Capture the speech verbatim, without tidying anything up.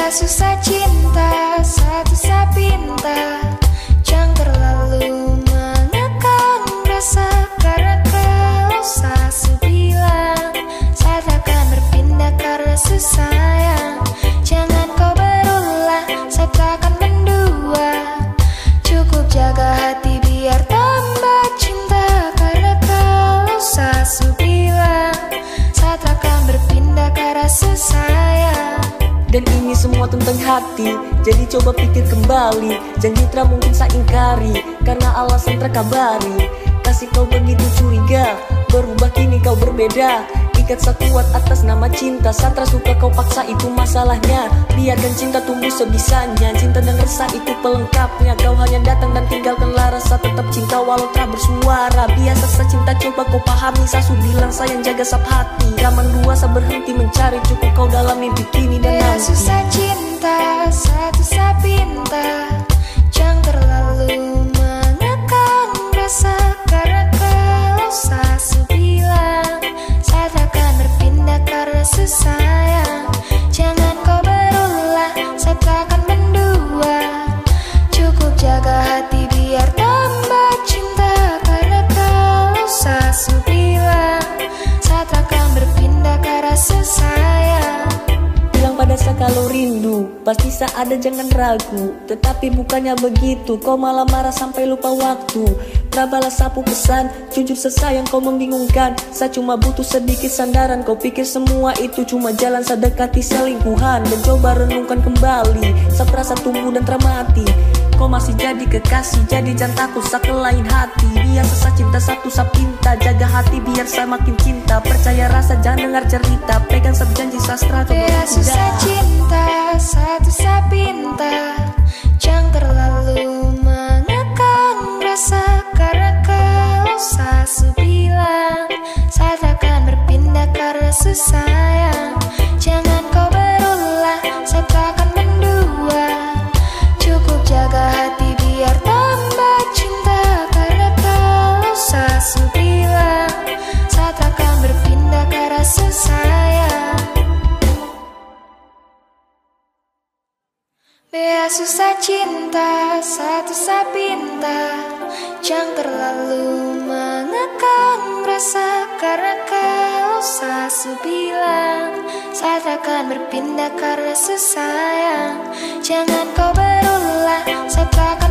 Bea susah cinta, satu susah pinta. Jangan terlalu mengekang rasa, karena kalau sasu bilang saat akan berpindah karena susah. Jangan kau berulah, saat akan mendua. Cukup jaga hati biar tambah cinta, karena kalau sasu bilang saat akan berpindah karena susah. Dan ini semua tentang hati, jadi coba pikir kembali. Janji tak mungkin saya ingkari, karena alasan terkabari. Kasih kau begitu curiga, berubah kini kau berbeda. Ikat sekuat atas nama cinta, Satra suka kau paksa itu masalahnya. Biarkan cinta tumbuh sebisanya, cinta dan rasa itu pelengkapnya. Kau hanya datang dan tinggalkanlah rasa, tetap cinta walau tak bersuara. Biasa saya cinta coba kau pahami, sasu bilang sayang jaga sap hati. Zaman dua saya berhenti mencari, cukup kau dalam mimpi kini dan Bea nanti. susah cinta, satu susah pinta. Jangan terlalu mengekang rasa, karena kalau sasu bilang saat akan berpindah karena susah. Jangan kau berulah, saat akan mendua. Cukup jaga hati biar tambah cinta, karena kalau sasu bilang saat akan berpindah karena susah. Bilang pada saya kalau rindu, pasti saya ada jangan ragu. Tetapi bukannya begitu, kau malah marah sampai lupa waktu. Prabalas sapu pesan, jujur sesayang kau membingungkan. Saya cuma butuh sedikit sandaran, kau pikir semua itu cuma jalan saya dekati selingkuhan. Dan coba renungkan kembali, saya perasa tumbuh dan termati. Kau masih jadi kekasih, jadi jangan takut saya ke lain hati. Biar saya cinta satu saya pinta, jaga hati biar saya makin cinta. Percaya rasa jangan dengar cerita, pegang janji sastra. Bea susah cinta, satu susah pinta. Jangan terlalu mengekang rasa, karena kalau sasu bilang saat akan berpindah karena susah. Jangan kau berulah, saat akan mendua. Cukup jaga hati biar tambah cinta, karena kalau sasu bilang saat akan berpindah karena susah. Bea susah cinta, satu susah pinta. Jangan terlalu mengekang rasa, karena kalau sasu bilang saat akan berpindah karena susah. Jangan kau berulah, saat akan